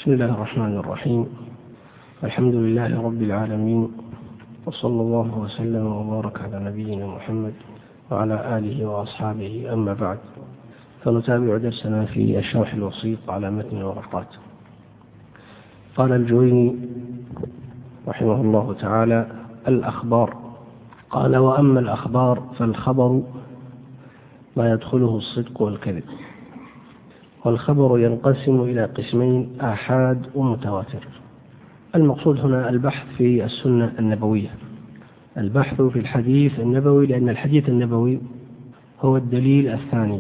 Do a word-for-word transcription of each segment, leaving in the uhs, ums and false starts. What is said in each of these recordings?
بسم الله الرحمن الرحيم. الحمد لله رب العالمين، وصلى الله وسلم وبارك على نبينا محمد وعلى آله وأصحابه. أما بعد، فنتابع درسنا في الشرح الوسيط على متن الورقات. قال الجويني رحمه الله تعالى: الأخبار. قال: وأما الأخبار فالخبر ما يدخله الصدق والكذب. والخبر ينقسم إلى قسمين: آحاد ومتواتر. المقصود هنا البحث في السنة النبوية، البحث في الحديث النبوي، لأن الحديث النبوي هو الدليل الثاني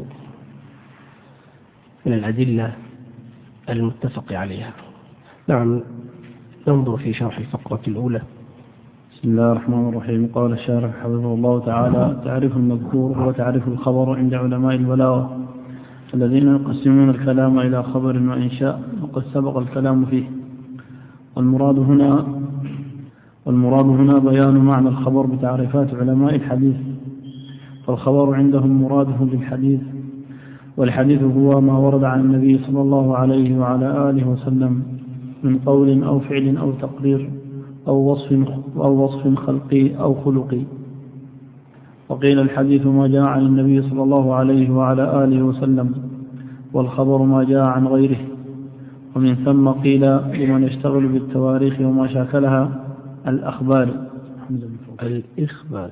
من الأدلة المتفق عليها. نعم، ننظر في شرح الفقرة الأولى. بسم الله الرحمن الرحيم. قال الشارح حفظه الله تعالى: تعريف المذكور هو تعريف الخبر عند علماء البلاغة الذين يقسمون الكلام إلى خبر وإنشاء، وقد سبق الكلام فيه. والمراد هنا والمراد هنا بيان معنى الخبر بتعريفات علماء الحديث. فالخبر عندهم مراده بالحديث، والحديث هو ما ورد عن النبي صلى الله عليه وعلى آله وسلم من قول أو فعل أو تقرير أو وصف أو وصف خلقي أو خلقي. وقيل الحديث ما جاء عن النبي صلى الله عليه وعلى آله وسلم، والخبر ما جاء عن غيره. ومن ثم قيل لمن يشتغل بالتواريخ وما شاكلها: الأخبار. الإخبار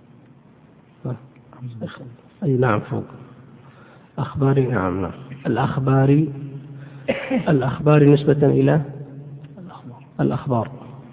أي نعم فوق أخبار. نعم نعم الأخبار. الأخبار نسبة إلى الأخبار.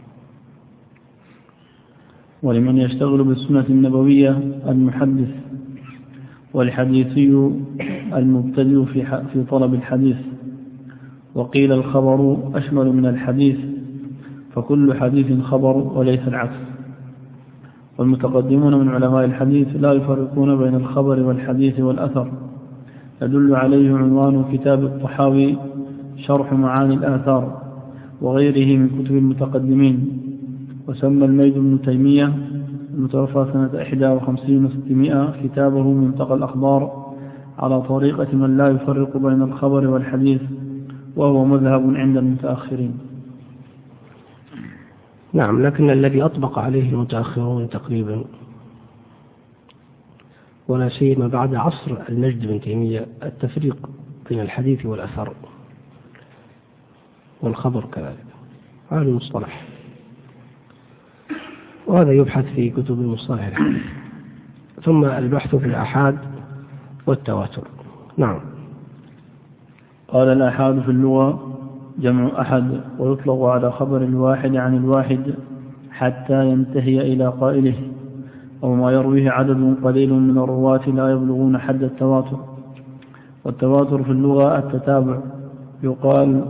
ولمن يشتغل بالسنة النبوية: المحدث. والحديثي المبتدئ في في طلب الحديث. وقيل الخبر أشمل من الحديث، فكل حديث خبر وليس العكس. والمتقدمون من علماء الحديث لا يفرقون بين الخبر والحديث والأثر، يدل عليه عنوان كتاب الطحاوي شرح معاني الآثار وغيره من كتب المتقدمين. وسمى الميد بن تيمية المتوفى سنة إحدى وخمسين وستمائة كتابه منتقى الأخبار على طريقة من لا يفرق بين الخبر والحديث، وهو مذهب عند المتأخرين. نعم، لكن الذي أطبق عليه المتأخرون تقريبا، ولا سيما بعد عصر المجد بن تيمية، التفريق بين الحديث والأثر والخبر كذلك، هذا المصطلح، وهذا يبحث في كتب المصطلح الحديث. ثم البحث في الآحاد والتواتر. نعم. قال: الآحاد في اللغة جمع أحد، ويطلق على خبر الواحد عن الواحد حتى ينتهي إلى قائله، أو ما يرويه عدد قليل من الرواة لا يبلغون حد التواتر. والتواتر في اللغة التتابع، يقال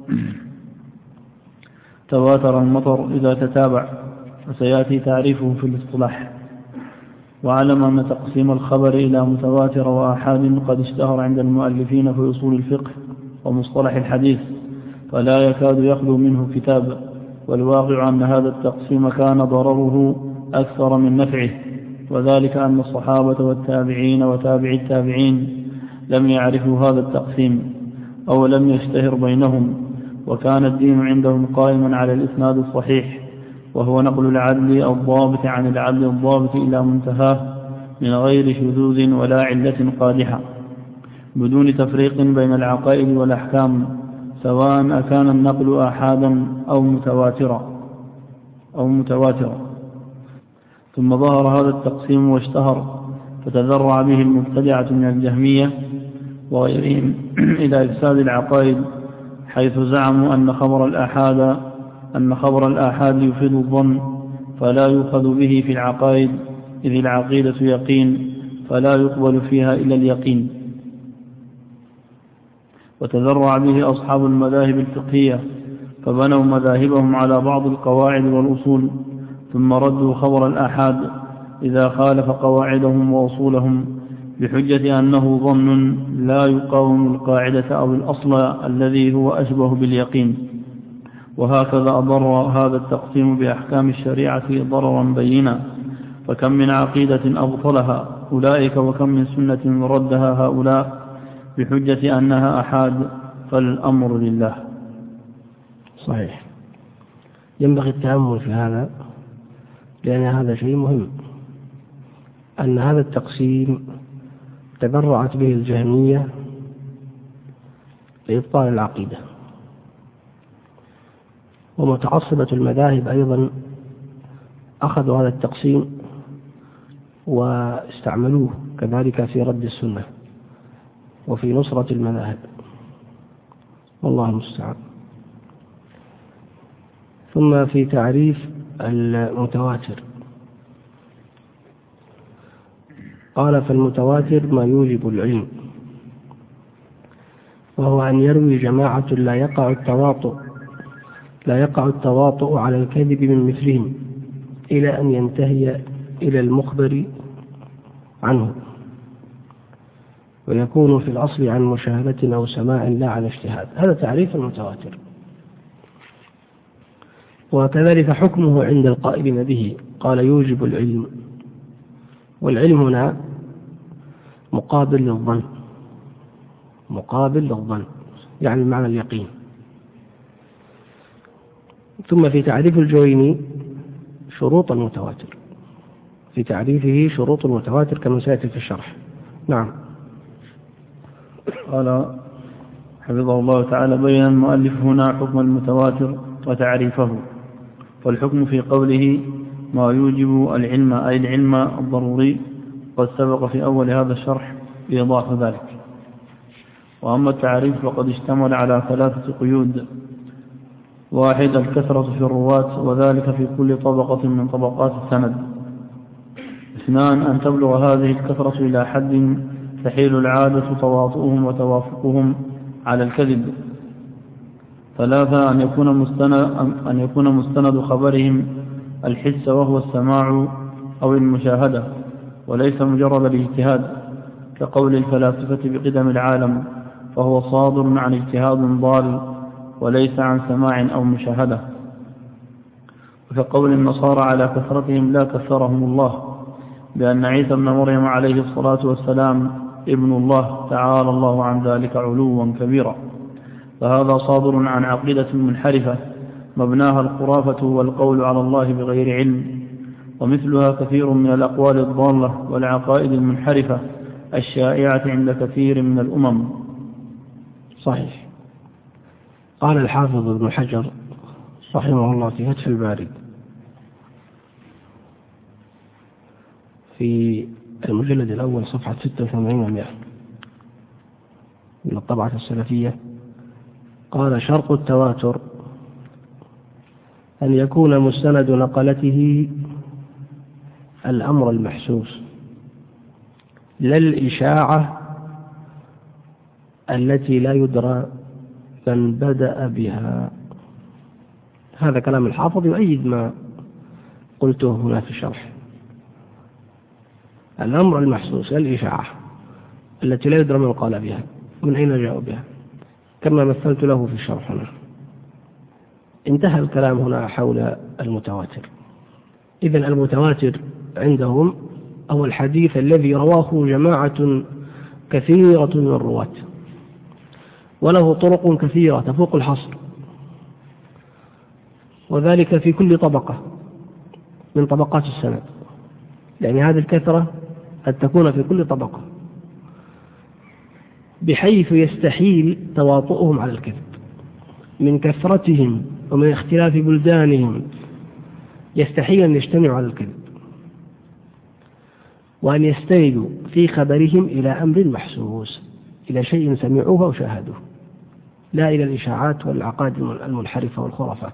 تواتر المطر إذا تتابع، وسيأتي تعريفه في الاصطلاح. وعلم أن تقسيم الخبر إلى متواتر وآحاد قد اشتهر عند المؤلفين في أصول الفقه ومصطلح الحديث، فلا يكاد يخلو منه كتاب. والواقع أن هذا التقسيم كان ضرره أكثر من نفعه، وذلك أن الصحابة والتابعين وتابع التابعين لم يعرفوا هذا التقسيم أو لم يشتهر بينهم، وكان الدين عندهم قائما على الإسناد الصحيح، وهو نقل العدل الضابط عن العدل الضابط إلى منتهاه من غير شذوذ ولا علة قادحة، بدون تفريق بين العقائد والأحكام، سواء أكان النقل آحادا أو متواترا أو متواترا. ثم ظهر هذا التقسيم واشتهر، فتذرع به المبتدعة من الجهمية وغيرهم إلى إفساد العقائد، حيث زعموا أن خبر الآحاد أن خبر الآحاد يفيد الظن، فلا يؤخذ به في العقائد، إذ العقيدة يقين فلا يقبل فيها إلا اليقين. وتذرع به أصحاب المذاهب الفقهية، فبنوا مذاهبهم على بعض القواعد والأصول، ثم ردوا خبر الآحاد إذا خالف قواعدهم وأصولهم بحجة أنه ظن لا يقاوم القاعدة أو الأصل الذي هو أشبه باليقين. وهكذا أضر هذا التقسيم بأحكام الشريعة ضررا بينا، فكم من عقيدة أبطلها أولئك، وكم من سنة ردها هؤلاء بحجة أنها أحاد، فالأمر لله. صحيح. ينبغي التأمل في هذا، لأن هذا شيء مهم، أن هذا التقسيم تبرعت به الجهمية لإبطال العقيدة، ومتعصبة المذاهب أيضا أخذوا هذا التقسيم واستعملوه كذلك في رد السنة وفي نصرة المذاهب، والله المستعان. ثم في تعريف المتواتر قال: فالمتواتر ما يوجب العلم، وهو أن يروي جماعة لا يقع التواطؤ لا يقع التواطؤ على الكذب من مثلهم إلى أن ينتهي إلى المخبر عنه، ويكون في الأصل عن مشاهدة أو سماع لا عن اجتهاد. هذا تعريف المتواتر. وكذلك حكمه عند القائلين به، قال: يوجب العلم، والعلم هنا مقابل للظن، مقابل للظن يعني معنى اليقين. ثم في تعريف الجويني شروط المتواتر، في تعريفه شروط المتواتر كما سيأتي في الشرح. نعم. قال حفظه الله تعالى: بين المؤلف هنا حكم المتواتر وتعريفه. فالحكم في قوله ما يوجب العلم أي العلم الضروري، قد سبق في أول هذا الشرح إيضاح ذلك. وأما التعريف فقد اشتمل على ثلاثة قيود: واحد الكثرة في الرواة، وذلك في كل طبقة من طبقات السند. اثنان أن تبلغ هذه الكثرة إلى حد تحيل العادة تواطؤهم وتوافقهم على الكذب. ثلاثة أن يكون مستند, أن يكون مستند خبرهم الحس، وهو السماع أو المشاهدة، وليس مجرد الاجتهاد، كقول الفلاسفة بقدم العالم، فهو صادر عن اجتهاد ضال وليس عن سماع أو مشاهدة. وكقول النصارى على كثرتهم لا كثرهم الله، بأن عيسى ابن مريم عليه الصلاة والسلام ابن الله، تعالى الله عن ذلك علوا كبيرا. فهذا صادر عن عقيدة منحرفة مبناها الخرافة والقول على الله بغير علم، ومثلها كثير من الأقوال الضالة والعقائد المنحرفة الشائعة عند كثير من الأمم. صحيح. قال الحافظ ابن حجر رحمه الله في فتح الباري في المجلد الأول صفحة ستة وثمانين ومئة من الطبعة السلفية، قال: شرط التواتر أن يكون مستند نقلته الأمر المحسوس، لا الإشاعة التي لا يدرى من بدأ بها. هذا كلام الحافظ يؤيد ما قلته هنا في الشرح. الأمر المحسوس، لا الإشاعة التي لا يدرى من قال بها، من أين جاء بها، كما مثلت له في الشرح هنا. انتهى الكلام هنا حول المتواتر. إذن المتواتر عندهم هو الحديث الذي رواه جماعة كثيرة من الرواة، وله طرق كثيرة تفوق الحصر، وذلك في كل طبقة من طبقات السند، يعني هذه الكثرة قد تكون في كل طبقة، بحيث يستحيل تواطؤهم على الكذب من كثرتهم ومن اختلاف بلدانهم، يستحيل أن يجتمعوا على الكذب، وأن يستندوا في خبرهم إلى أمر محسوس، إلى شيء سمعوه وشاهدوه، لا إلى الإشاعات والعقائد المنحرفة والخرافات.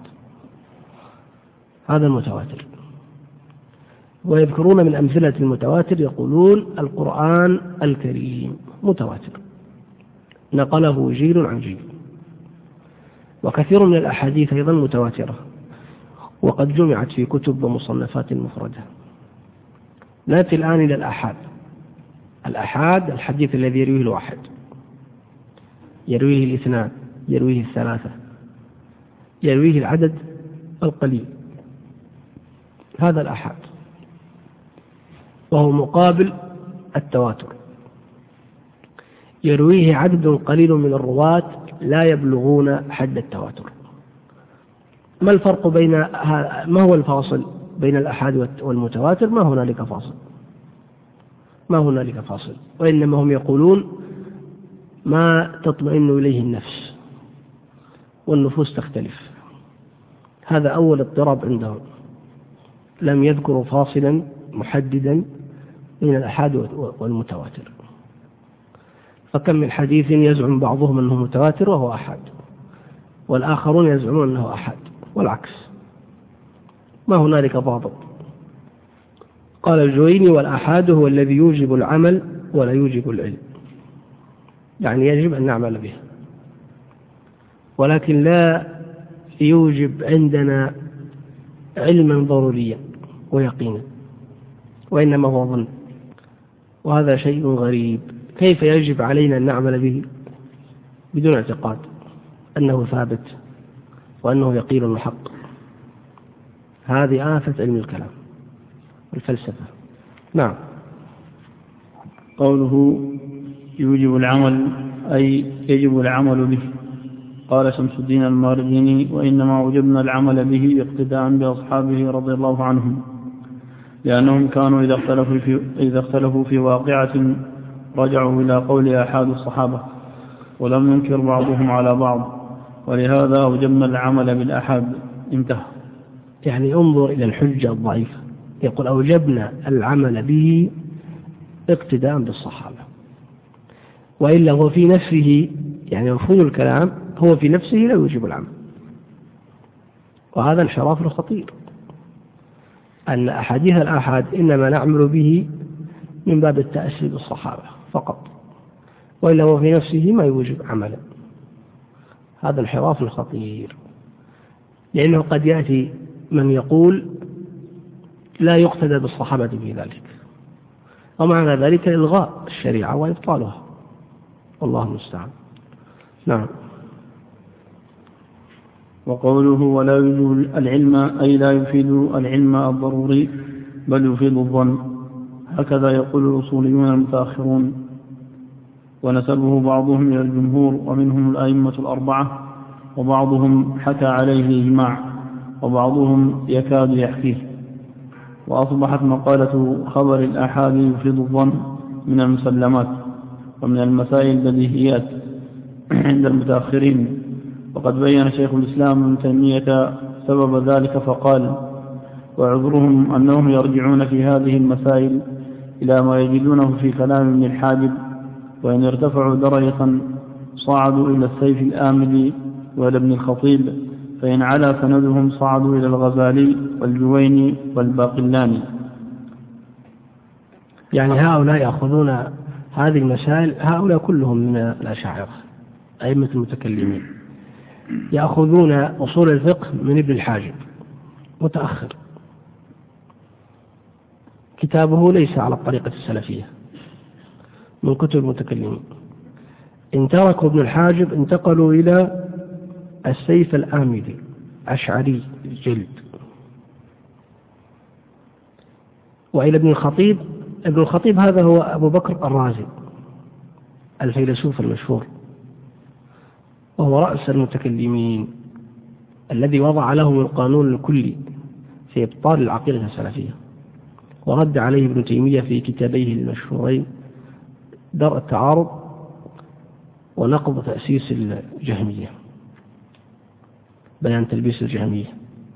هذا المتواتر. ويذكرون من أمثلة المتواتر، يقولون القرآن الكريم متواتر نقله جيل عن جيل، وكثير من الأحاديث أيضا متواترة وقد جمعت في كتب ومصنفات مفردة. نأتي الآن إلى الآحاد. الآحاد الحديث الذي يرويه الواحد، يرويه الاثنان، يرويه الثلاثة، يرويه العدد القليل، هذا الآحاد، وهو مقابل التواتر. يرويه عدد قليل من الرواة لا يبلغون حد التواتر، ما الفرق بين ما هو الفاصل بين الأحاد والمتواتر؟ ما هنالك فاصل، ما هنالك فاصل، وإنما هم يقولون ما تطمئن إليه النفس، والنفوس تختلف. هذا أول اضطراب عندهم، لم يذكروا فاصلا محددا بين الأحاد والمتواتر. فكم من حديث يزعم بعضهم أنه متواتر وهو أحاد، والآخرون يزعمون أنه أحاد، والعكس، ما هنالك ضابط. قال الجويني: والأحاد هو الذي يوجب العمل ولا يوجب العلم، يعني يجب أن نعمل به، ولكن لا يوجب عندنا علما ضروريا ويقينا، وإنما هو ظن، وهذا شيء غريب. كيف يجب علينا أن نعمل به بدون اعتقاد أنه ثابت وأنه يقين وحق؟ هذه آفة علم الكلام والفلسفة. نعم. قوله يوجب العمل أي يجب العمل به. قال شمس الدين المارديني: وإنما وجبنا العمل به اقتداء بأصحابه رضي الله عنهم، لأنهم كانوا إذا اختلفوا في, إذا اختلفوا في واقعة رجعوا إلى قول أحد الصحابة، ولم ينكر بعضهم على بعض، ولهذا أوجبنا العمل بالأحد. انتهى. يعني انظر إلى الحجة الضعيفة، يقول أوجبنا العمل به اقتداء بالصحابة، وإلا هو في نفسه، يعني مفهوم الكلام هو في نفسه لا يوجب العمل، وهذا انحراف خطير. أن أحاديث الآحاد إنما نعمل به من باب التأسي بالصحابة فقط، وإلا هو في نفسه ما يوجب عملا. هذا انحراف خطير، لأنه قد يأتي من يقول لا يقتدى بالصحابة في ذلك، ومعنى ذلك إلغاء الشريعة وإبطالها، والله المستعان. نعم. وقوله ولا يوجب العلم أي لا يفيد العلم الضروري بل يفيد الظن، هكذا يقول الأصوليون المتأخرون، ونسبه بعضهم إلى الجمهور ومنهم الأئمة الأربعة، وبعضهم حكى عليه إجماع، وبعضهم يكاد يحكيه. وأصبحت مقالة خبر الآحاد يفيد الظن من المسلمات ومن المسائل البديهيات عند المتأخرين. وقد بين شيخ الإسلام ابن تيمية سبب ذلك فقال: وعذرهم أنهم يرجعون في هذه المسائل إلى ما يجدونه في كلام ابن الحاجب، وإن ارتفعوا درجة صعدوا إلى السيف الآمدي وإلى ابن الخطيب، فإن علا سندهم صعدوا إلى الغزالي والجويني والباقلاني. يعني هؤلاء يأخذون هذه المسائل، هؤلاء كلهم من الأشاعرة أئمة المتكلمين، يأخذون أصول الفقه من ابن الحاجب متأخر، كتابه ليس على الطريقة السلفية من كتب المتكلمين. إن تركوا ابن الحاجب انتقلوا إلى السيف الآمدي أشعري الجلد، وإلى ابن الخطيب. ابن الخطيب هذا هو أبو بكر الرازي الفيلسوف المشهور، وهو رأس المتكلمين الذي وضع لهم القانون الكلي في إبطال العقيدة السلفية، ورد عليه ابن تيمية في كتابيه المشهورين درء التعارض ونقض تأسيس الجهمية، بيان تلبيس الجهمية.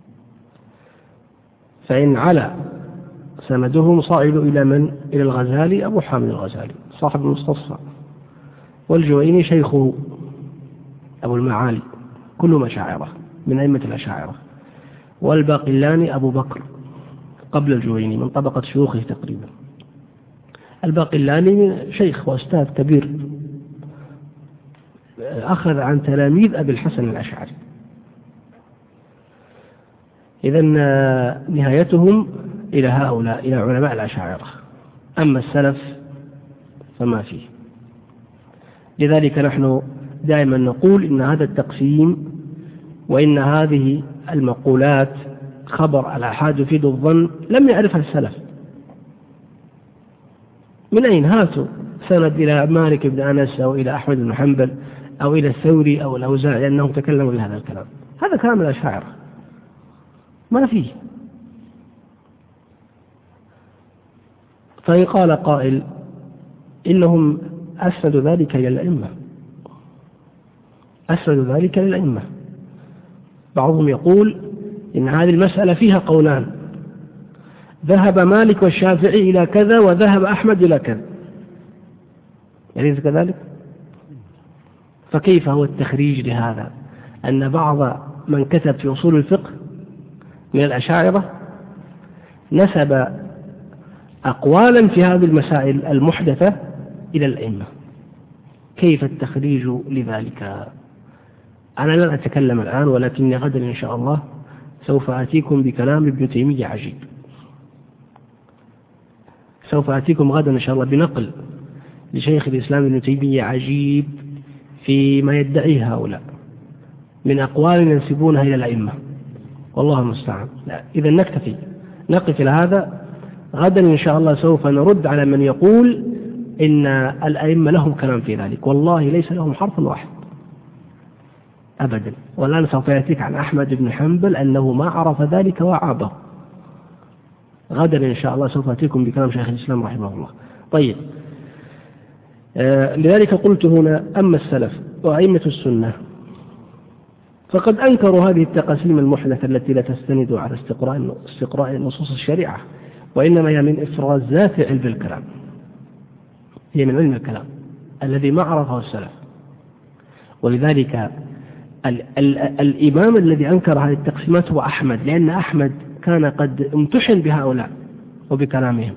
فإن على سندهم صعدوا إلى من؟ إلى الغزالي أبو حامد الغزالي صاحب المستصفى، والجويني شيخه أبو المعالي، كلهم أشاعرة من أئمة الأشاعرة، والباقلاني أبو بكر قبل الجويني من طبقة شيوخه تقريبا. الباقلاني شيخ وأستاذ كبير، أخذ عن تلاميذ أبي الحسن الأشعري. إذن نهايتهم إلى هؤلاء، إلى علماء الأشاعرة، أما السلف فما فيه. لذلك نحن دائما نقول إن هذا التقسيم وإن هذه المقولات خبر الآحاد يفيد الظن لم يعرفها السلف. من أين هاتوا سند إلى مالك بن أنس أو إلى أحمد بن حنبل أو إلى الثوري أو الأوزاعي أنهم تكلموا بهذا الكلام؟ هذا كلام الأشاعرة، ما فيه. فإن قال قائل إنهم أسندوا ذلك إلى الأئمة، أسندوا ذلك للأئمة. بعضهم يقول إن هذه المسألة فيها قولان، ذهب مالك والشافعي إلى كذا وذهب أحمد إلى كذا، أليس كذلك؟ فكيف هو التخريج لهذا؟ أن بعض من كتب في أصول الفقه من الأشاعرة نسب أقوالا في هذه المسائل المحدثة إلى الأئمة. كيف التخريج لذلك؟ أنا لن أتكلم الآن، ولكني غدا إن شاء الله سوف آتيكم بكلام ابن تيمية عجيب. سوف آتيكم غدا إن شاء الله بنقل لشيخ الإسلام ابن تيمية عجيب فيما يدعيه هؤلاء من أقوال ينسبونها إلى الأئمة، والله المستعان. إذا نكتفي نقف إلى هذا. غدا إن شاء الله سوف نرد على من يقول إن الأئمة لهم كلام في ذلك. والله ليس لهم حرف واحد أبدا. والآن سوف يأتيك عن أحمد بن حنبل أنه ما عرف ذلك وعابه. غدا إن شاء الله سوف أتيكم بكلام شيخ الإسلام رحمه الله. طيب، آه لذلك قلت هنا أما السلف وأئمة السنة فقد أنكروا هذه التقاسيم المحدثة التي لا تستند على استقراء استقراء نصوص الشريعة، وإنما هي من إفرازات علم الكلام، هي من علم الكلام الذي ما عرفه السلف. ولذلك ال ال الإمام الذي أنكر هذه التقسيمات هو أحمد، لأن أحمد كان قد امتحن بهؤلاء وبكلامهم.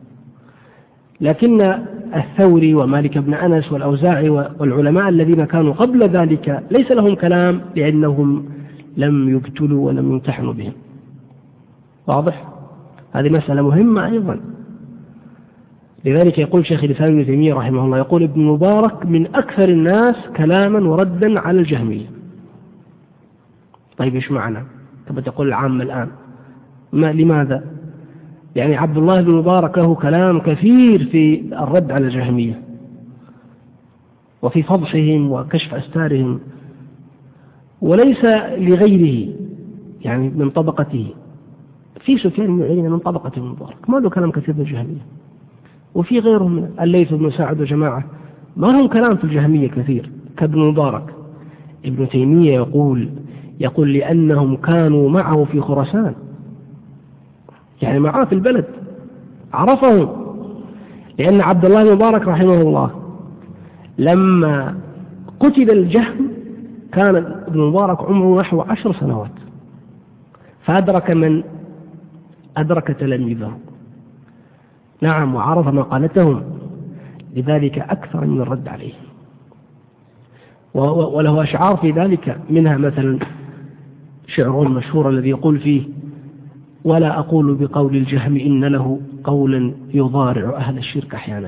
لكن الثوري ومالك بن أنس والأوزاعي والعلماء الذين كانوا قبل ذلك ليس لهم كلام، لأنهم لم يبتلوا ولم يمتحنوا بهم. واضح؟ هذه مسألة مهمة أيضا. لذلك يقول شيخ الإسلام ابن تيمية رحمه الله، يقول ابن مبارك من أكثر الناس كلاما وردا على الجهمية. طيب إيش معنى؟ تبى تقول العامة الآن ما لماذا؟ يعني عبد الله بن مبارك له كلام كثير في الرد على الجهمية وفي فضحهم وكشف أستارهم، وليس لغيره يعني من طبقته. في سفيان بن عيينة من طبقة ابن مبارك ما له كلام كثير في الجهمية، وفي غيرهم من الليث بن سعد وجماعة ما لهم كلام في الجهمية كثير كابن مبارك. ابن تيمية يقول يقول لأنهم كانوا معه في خراسان، يعني معه في البلد، عرفهم. لأن عبد الله بن مبارك رحمه الله لما قتل الجهم كان ابن مبارك عمره نحو عشر سنوات، فأدرك من أدرك تلاميذه، نعم، وعرف مقالتهم، لذلك أكثر من الرد عليه. وله أشعار في ذلك، منها مثلا شعر مشهور الذي يقول فيه: ولا أقول بقول الجهم إن له قولا يضارع أهل الشرك أحيانا.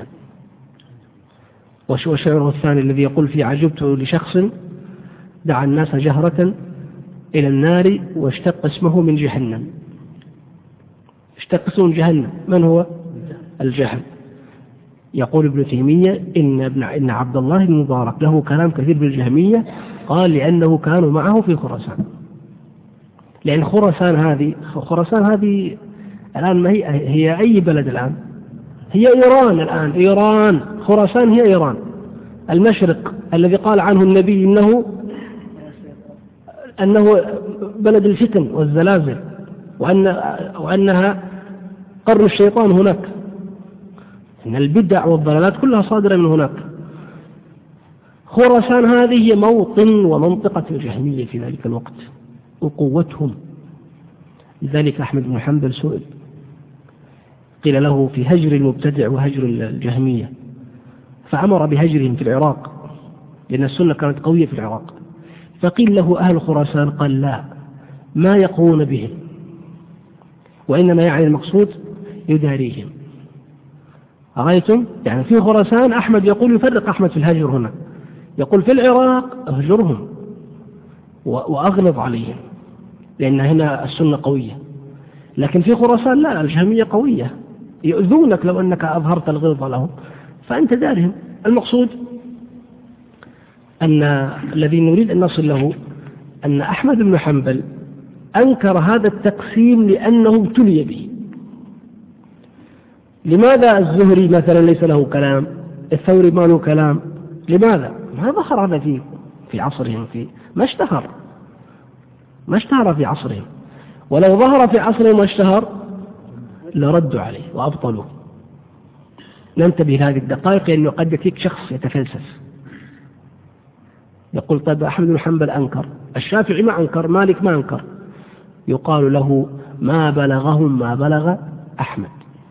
وشعره الثاني الذي يقول فيه: عجبت لشخص دعا الناس جهرة إلى النار واشتق اسمه من جهنم. اشتق اسمه من جهنم، من هو؟ الجهم. يقول ابن تيمية إن, ابن إن عبد الله بن مبارك له كلام كثير بالجهمية، قال لأنه كانوا معه في خراسان. لأن خراسان هذه خراسان هذه الآن ما هي هي أي بلد الآن؟ هي إيران الآن. إيران، خراسان هي إيران، المشرق الذي قال عنه النبي إنه أنه بلد الفتن والزلازل، وأن وأنها قرن الشيطان هناك، إن البدع والضلالات كلها صادرة من هناك. خراسان هذه هي موطن ومنطقة الجهمية في ذلك الوقت وقوتهم. لذلك أحمد بن حنبل سئل، قيل له في هجر المبتدع وهجر الجهمية، فأمر بهجرهم في العراق لأن السنة كانت قوية في العراق. فقيل له أهل خراسان، قال لا، ما يقوون بهم، وإنما يعني المقصود يداريهم. رأيتم؟ يعني في خراسان أحمد يقول، يفرق أحمد في الهجر هنا، يقول في العراق أهجرهم وأغلظ عليهم لأن هنا السنة قوية، لكن في خراسان لا، الجهمية قوية، يؤذونك لو أنك أظهرت الغلظ لهم، فأنت دارهم. المقصود أن الذي نريد أن نصل له أن أحمد بن حنبل أنكر هذا التقسيم لأنه ابتلي به. لماذا الزهري مثلا ليس له كلام، الثوري ما له كلام؟ لماذا؟ ما ظهر هذا في في عصرهم، في ما اشتهر ما اشتهر في عصرهم، ولو ظهر في عصرهم واشتهر لردوا عليه وأبطلوه. ننتبه لهذه الدقائق، لأنه قد يأتيك شخص يتفلسف يقول طيب أحمد بن حنبل أنكر، الشافعي ما أنكر، مالك ما أنكر، يقال له ما بلغهم ما بلغ أحمد.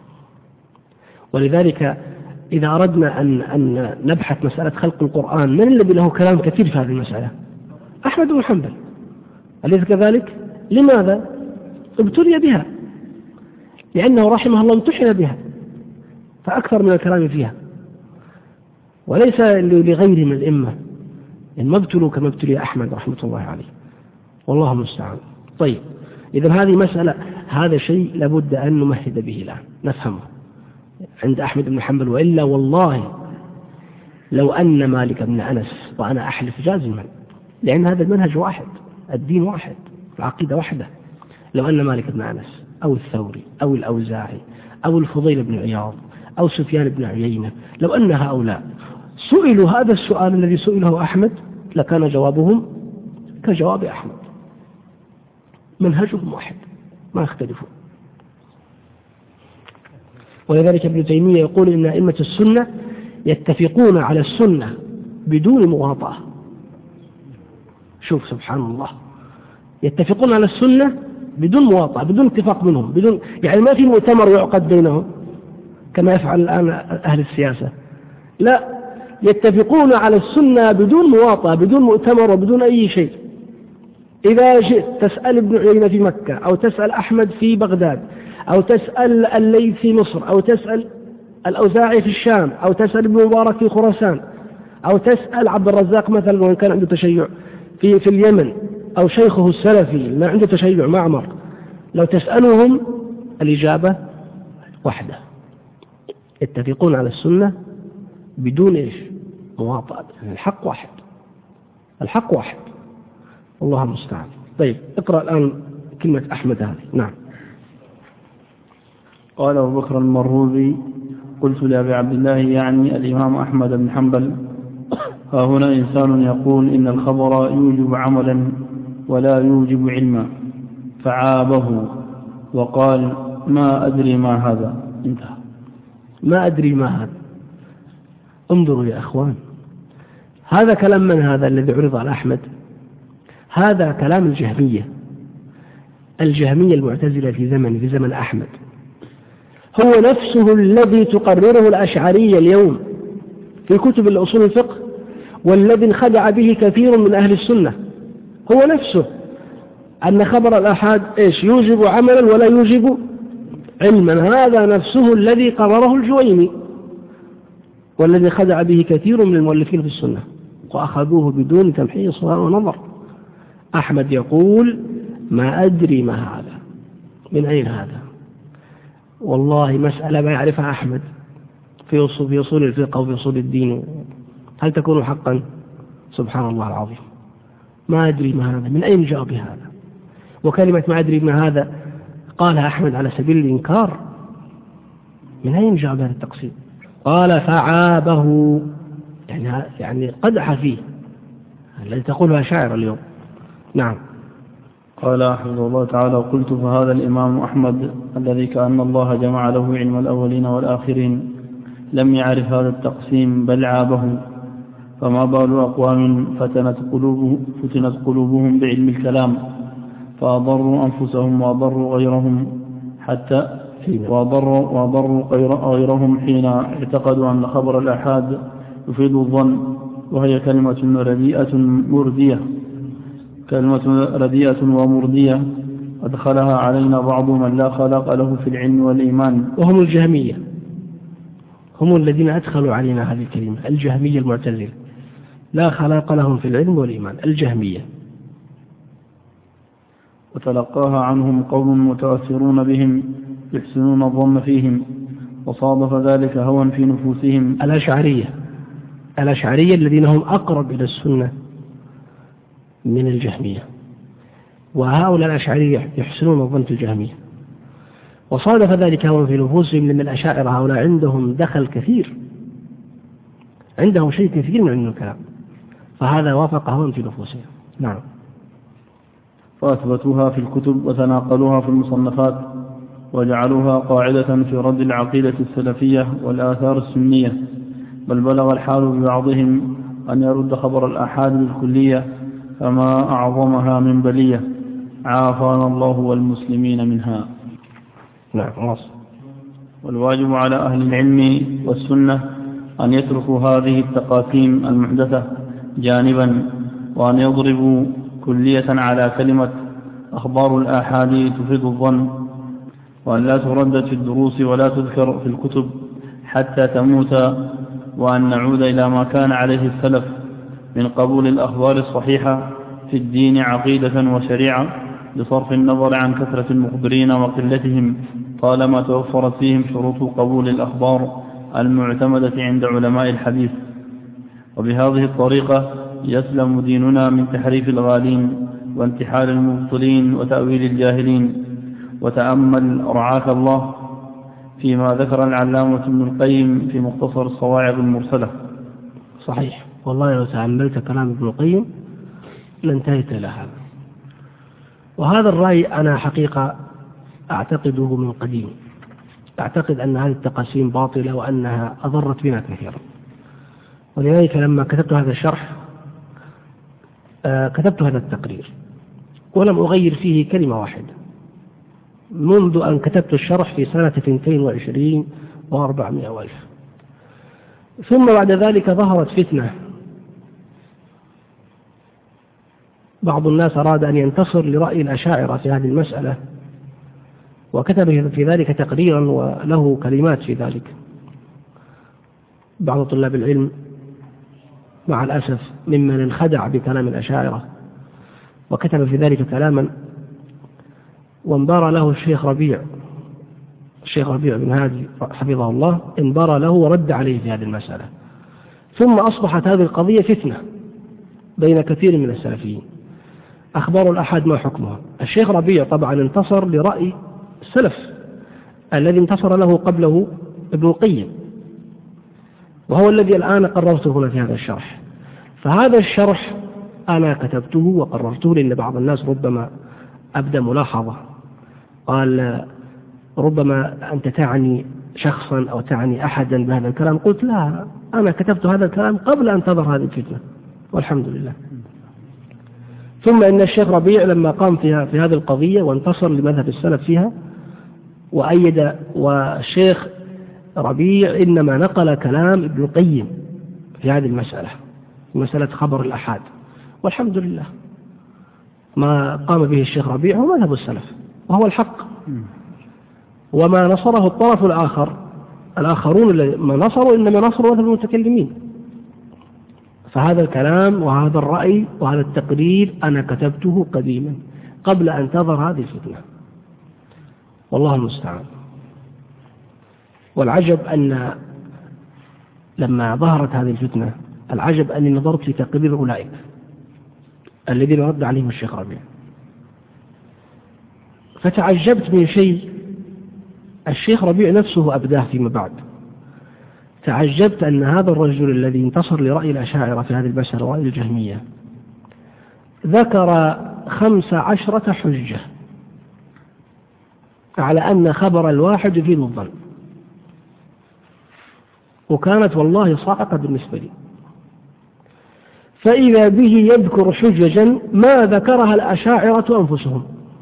ولذلك إذا أردنا أن, أن نبحث مسألة خلق القرآن، من الذي له كلام كثير في هذه المسألة؟ أحمد بن حنبل، أليس كذلك؟ لماذا؟ ابتلي بها، لأنه رحمه الله امتحن بها فأكثر من الكلام فيها، وليس لغيره من الأئمة إن ما ابتلوا كما ابتلي أحمد رحمة الله عليه، والله المستعان. طيب، إذا هذه مسألة، هذا شيء لابد أن نمهد به الآن نفهمه عند أحمد بن حنبل. وإلا والله لو أن مالك بن أنس، وأنا أحلف جازما لأن هذا المنهج واحد، الدين واحد، العقيدة واحدة، لو أن مالك بن أنس أو الثوري أو الأوزاعي أو الفضيل بن عياض أو سفيان بن عيينة، لو أن هؤلاء سئلوا هذا السؤال الذي سئله أحمد لكان جوابهم كجواب أحمد، منهجهم واحد ما يختلفون. ولذلك ابن تيمية يقول إن أئمة السنة يتفقون على السنة بدون مواطأة. شوف سبحان الله، يتفقون على السنة بدون مواطأة، بدون اتفاق منهم، بدون يعني ما في مؤتمر يعقد بينهم كما يفعل الآن أهل السياسة، لا، يتفقون على السنة بدون مواطأة، بدون مؤتمر وبدون أي شيء. إذا جئت تسأل ابن عيينة في مكة، أو تسأل أحمد في بغداد، أو تسأل الليث في مصر، أو تسأل الأوزاعي في الشام، أو تسأل ابن مبارك في خراسان، أو تسأل عبد الرزاق مثلا وإن كان عنده تشيع في في اليمن، أو شيخه السلفي ما عنده تشيع معمر، لو تسألهم الإجابة واحدة، يتفقون على السنة بدون إيش؟ مواطأة. الحق واحد، الحق واحد، الله المستعان. طيب اقرأ الآن كلمة أحمد هذه. نعم. قال أبو بكر المروزي: قلت لأبي عبد الله يعني الإمام أحمد بن حنبل: ها هنا إنسان يقول إن الخبر يوجب عملا ولا يوجب علما، فعابه وقال: ما أدري ما هذا. انتهى. ما أدري ما هذا. انظروا يا أخوان، هذا كلام من هذا الذي عرض على أحمد؟ هذا كلام الجهمية، الجهمية المعتزلة في زمن في زمن أحمد، هو نفسه الذي تقرره الأشعرية اليوم في كتب الأصول الفقه، والذي انخدع به كثير من أهل السنة، هو نفسه أن خبر الآحاد إيش؟ يوجب عملا ولا يوجب علما. هذا نفسه الذي قرره الجويني، والذي خدع به كثير من المؤلفين في السنة وأخذوه بدون تمحيص ونظر. أحمد يقول: ما أدري ما هذا. من أين هذا؟ والله مسألة ما يعرفها أحمد في أصول في أصول الفقه وفي أصول الدين، هل تكون حقا؟ سبحان الله العظيم. ما أدري ما هذا، من أين جاء بهذا؟ وكلمة ما أدري ما هذا قالها أحمد على سبيل الإنكار، من أين جاء بهذا التقسيم؟ قال: فعابه، يعني يعني قدح فيه، الذي تقولها شاعر اليوم. نعم. قال حفظه الله تعالى: قلت: فهذا الإمام أحمد الذي كأن الله جمع له علم الأولين والآخرين لم يعرف هذا التقسيم بل عابه، فما بال أقوام فتنت قلوبهم, فتنت قلوبهم بعلم الكلام فأضروا أنفسهم وأضروا غيرهم حتى وأضروا, وأضروا غيرهم حين اعتقدوا أن خبر الآحاد يفيد الظن، وهي كلمة رديئة مردية كلمة رديئة ومردية أدخلها علينا بعض من لا خلق له في العلم والإيمان، وهم الجهمية، هم الذين أدخلوا علينا هذه الكلمة، الجهمية المعتزلة، لا خلق لهم في العلم والإيمان، الجهمية. وتلقاها عنهم قوم متأثرون بهم يحسنون الظن فيهم، وصادف ذلك هوى في نفوسهم. الأشعرية الأشعرية الذين هم أقرب إلى السنة من الجهمية، وهؤلاء الأشعرية يحسنون الظن في الجهمية، وصادف ذلك هم في نفوسهم، لأن الأشاعرة هؤلاء عندهم دخل كثير، عندهم شيء كثير من علم الكلام، فهذا وافقهم في نفوسهم. نعم. فأثبتوها في الكتب وتناقلوها في المصنفات وجعلوها قاعدة في رد العقيدة السلفية والآثار السنية، بل بلغ الحال ببعضهم أن يرد خبر الآحاد بالكلية، فما أعظمها من بلية، عافانا الله والمسلمين منها. نعم. والواجب على أهل العلم والسنة أن يتركوا هذه التقاسيم المحدثة جانبا، وأن يضربوا كلية على كلمة أخبار الآحاد تفيد الظن، وأن لا تردد في الدروس ولا تذكر في الكتب حتى تموت، وأن نعود إلى ما كان عليه السلف من قبول الأخبار الصحيحة في الدين عقيدة وشريعة، بصرف النظر عن كثرة المخبرين وقلتهم، طالما توفرت فيهم شروط قبول الأخبار المعتمدة عند علماء الحديث. وبهذه الطريقة يسلم ديننا من تحريف الغالين وانتحال المبطلين وتأويل الجاهلين. وتأمل رعاك الله فيما ذكر العلامة ابن القيم في مختصر الصواعق المرسلة. صحيح، والله لو تأملت كلام ابن القيم لانتهيت إلى هذا. وهذا الرأي أنا حقيقة أعتقده من قديم، أعتقد أن هذه التقاسيم باطلة وأنها أضرت بنا كثيرا، ولذلك لما كتبت هذا الشرح كتبت هذا التقرير ولم أغير فيه كلمة واحدة منذ أن كتبت الشرح في سنة اثنتين وعشرين وأربعمائة والف. ثم بعد ذلك ظهرت فتنة، بعض الناس أراد أن ينتصر لرأي الأشاعرة في هذه المسألة، وكتب في ذلك تقريرا وله كلمات في ذلك. بعض طلاب العلم مع الأسف ممن انخدع بكلام الأشاعرة وكتب في ذلك كلاما، وانبار له الشيخ ربيع الشيخ ربيع بن هادي حفظه الله، انبار له ورد عليه في هذه المسألة. ثم أصبحت هذه القضية فتنة بين كثير من السلفيين. أخبار الأحد ما حكمها؟ الشيخ ربيع طبعا انتصر لرأي السلف الذي انتصر له قبله ابن القيم، وهو الذي الآن قررته هنا في هذا الشرح. فهذا الشرح أنا كتبته وقررته، لأن بعض الناس ربما أبدأ ملاحظة، قال ربما أنت تعني شخصا أو تعني أحدا بهذا الكلام. قلت لا، أنا كتبت هذا الكلام قبل أن تظهر هذه الفتنة والحمد لله. ثم إن الشيخ ربيع لما قام فيها في هذه القضية وانتصر لمذهب السلف فيها وأيد، والشيخ ربيع إنما نقل كلام ابن القيم في هذه المسألة، مسألة خبر الأحاد، والحمد لله ما قام به الشيخ ربيع هو مذهب السلف وهو الحق. وما نصره الطرف الآخر الآخرون ما نصروا إنما نصروا مذهب المتكلمين. فهذا الكلام وهذا الرأي وهذا التقرير أنا كتبته قديما قبل أن تظهر هذه الفتنة، والله المستعان. والعجب أن لما ظهرت هذه الفتنة، العجب أني نظرت في تقرير أولئك الذين رد عليهم الشيخ ربيع، فتعجبت من شيء الشيخ ربيع نفسه أبداه فيما بعد. تعجبت أن هذا الرجل الذي انتصر لرأي الأشاعرة في هذه المسألة ورأي الجهمية ذكر خمس عشرة حجة على أن خبر الواحد يفيد الظن، وكانت والله صاعقة بالنسبة لي. فإذا به يذكر حججا ما ذكرها الأشاعرة أنفسهم،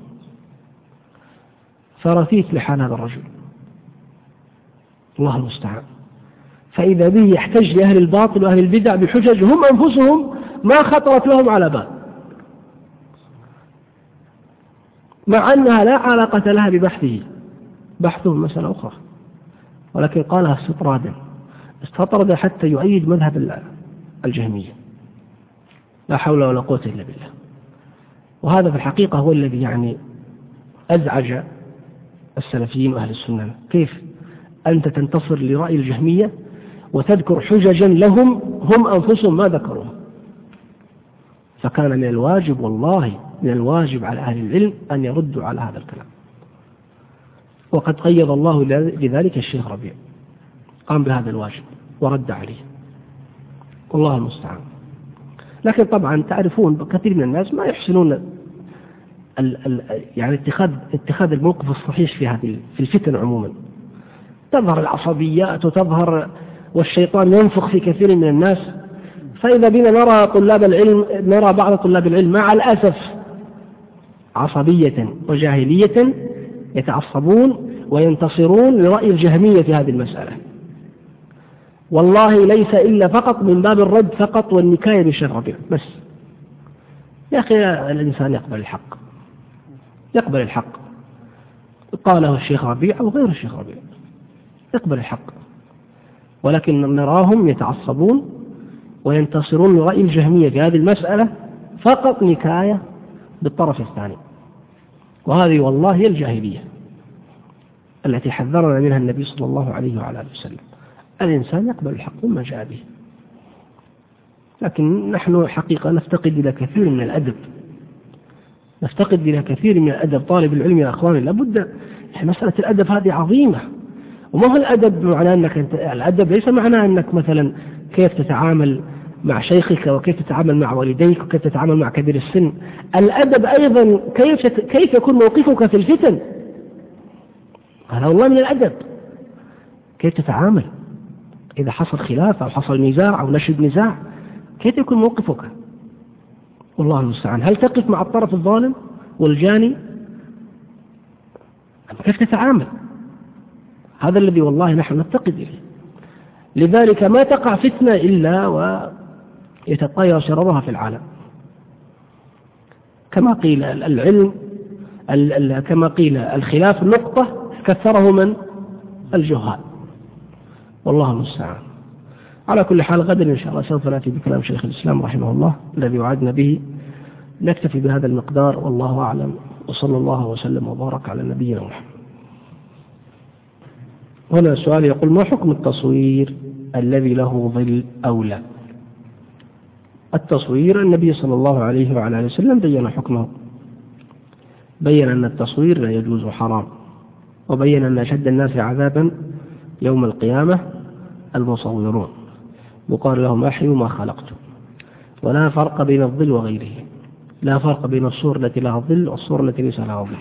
فرثيت لحال هذا الرجل، الله المستعان. فإذا به يحتج لأهل الباطل وأهل البدع بحجج هم أنفسهم ما خطرت لهم على بال، مع أنها لا علاقة لها ببحثه، بحثه مسألة أخرى، ولكن قالها استطرادا، استطرد حتى يؤيد مذهب الجهمية. لا حول ولا قوة إلا بالله. وهذا في الحقيقة هو الذي يعني أزعج السلفيين وأهل السنة. كيف أنت تنتصر لرأي الجهمية وتذكر حججا لهم هم أنفسهم ما ذكروها؟ فكان من الواجب والله من الواجب على أهل العلم أن يردوا على هذا الكلام. وقد قيض الله لذلك الشيخ ربيع، قام بهذا الواجب ورد عليه، والله المستعان. لكن طبعا تعرفون كثير من الناس ما يحسنون ال ال يعني اتخاذ اتخاذ الموقف الصحيح في هذه في الفتن عموما. تظهر العصبيات وتظهر والشيطان ينفخ في كثير من الناس، فإذا بنا نرى طلاب العلم نرى بعض طلاب العلم مع الأسف عصبية وجاهلية يتعصبون وينتصرون لرأي الجهمية في هذه المسألة. والله ليس إلا فقط من باب الرد فقط والنكاية بالشيخ ربيع بس. يا أخي الإنسان يقبل الحق، يقبل الحق قاله الشيخ ربيع أو غير الشيخ ربيع، يقبل الحق. ولكن نراهم يتعصبون وينتصرون لرأي الجهمية في هذه المسألة فقط نكاية بالطرف الثاني، وهذه والله هي الجاهلية التي حذرنا منها النبي صلى الله عليه وعلى آله وسلم. الإنسان يقبل الحق مما جاء به، لكن نحن حقيقة نفتقد إلى كثير من الأدب، نفتقد إلى كثير من الأدب. طالب العلم يا أخواني لابد، مسألة الأدب هذه عظيمة. وما هو الأدب معناه أنك أنت، الأدب ليس معناه أنك مثلا كيف تتعامل مع شيخك وكيف تتعامل مع والديك وكيف تتعامل مع كبير السن. الأدب أيضا كيف كيف يكون موقفك في الفتن، هذا والله من الأدب. كيف تتعامل إذا حصل خلاف أو حصل نزاع أو نشد نزاع، كيف يكون موقفك؟ والله المستعان. هل تقف مع الطرف الظالم والجاني؟ كيف تتعامل؟ هذا الذي والله نحن نفتقد إليه. لذلك ما تقع فتنة إلا ويتطاير شررها في العالم. كما قيل العلم كما قيل الخلاف نقطة كثره من الجهال، والله المستعان. على كل حال غدا إن شاء الله سوف نأتي بكلام شيخ الإسلام رحمه الله الذي وعدنا به. نكتفي بهذا المقدار والله أعلم، وصلى الله وسلم وبارك على نبينا محمد. هنا سؤال يقول: ما حكم التصوير الذي له ظل أو لا؟ التصوير النبي صلى الله عليه وعلى آله وسلم بين حكمه، بين أن التصوير لا يجوز حرام، وبين أن أشد الناس عذابا يوم القيامة المصورون، يقال لهم أحيوا ما خلقتم. ولا فرق بين الظل وغيره، لا فرق بين الصور التي لها ظل والصور التي ليس لها ظل.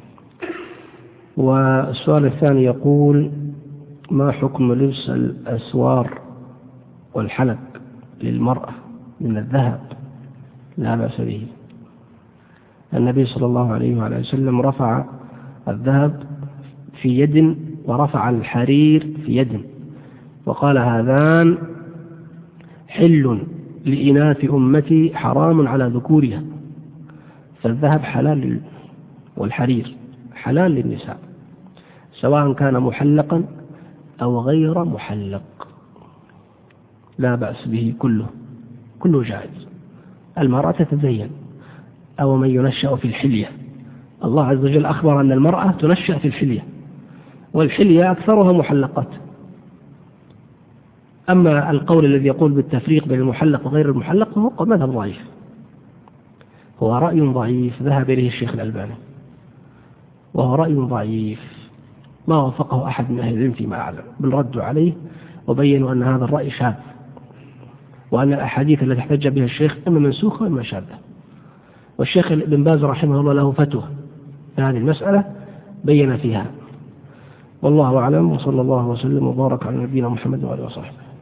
والسؤال الثاني يقول: ما حكم لبس الأسوار والحلق للمرأة من الذهب؟ لا بأس به. النبي صلى الله عليه وعلى وسلم رفع الذهب في يد ورفع الحرير في يد، وقال: هذان حل لإناث أمتي حرام على ذكورها. فالذهب حلال والحرير حلال للنساء، سواء كان محلقا أو غير محلق، لا بأس به، كله كله جائز. المرأة تتزين، أو من ينشأ في الحلية. الله عز وجل أخبر أن المرأة تنشأ في الحلية، والحلية أكثرها محلقات. أما القول الذي يقول بالتفريق بين المحلق وغير المحلق هو مذهب ضعيف، هو رأي ضعيف ذهب إليه الشيخ الألباني، وهو رأي ضعيف ما وافقه أحد من أهل العلم فيما أعلم، بل ردوا عليه وبينوا أن هذا الرأي شاذ، وأن الأحاديث التي احتج بها الشيخ إما منسوخة وإما شاذة. والشيخ ابن باز رحمه الله له فتوى في هذه المسألة بين فيها. والله أعلم، وصلى الله وسلم وبارك على نبينا محمد وآله وصحبه.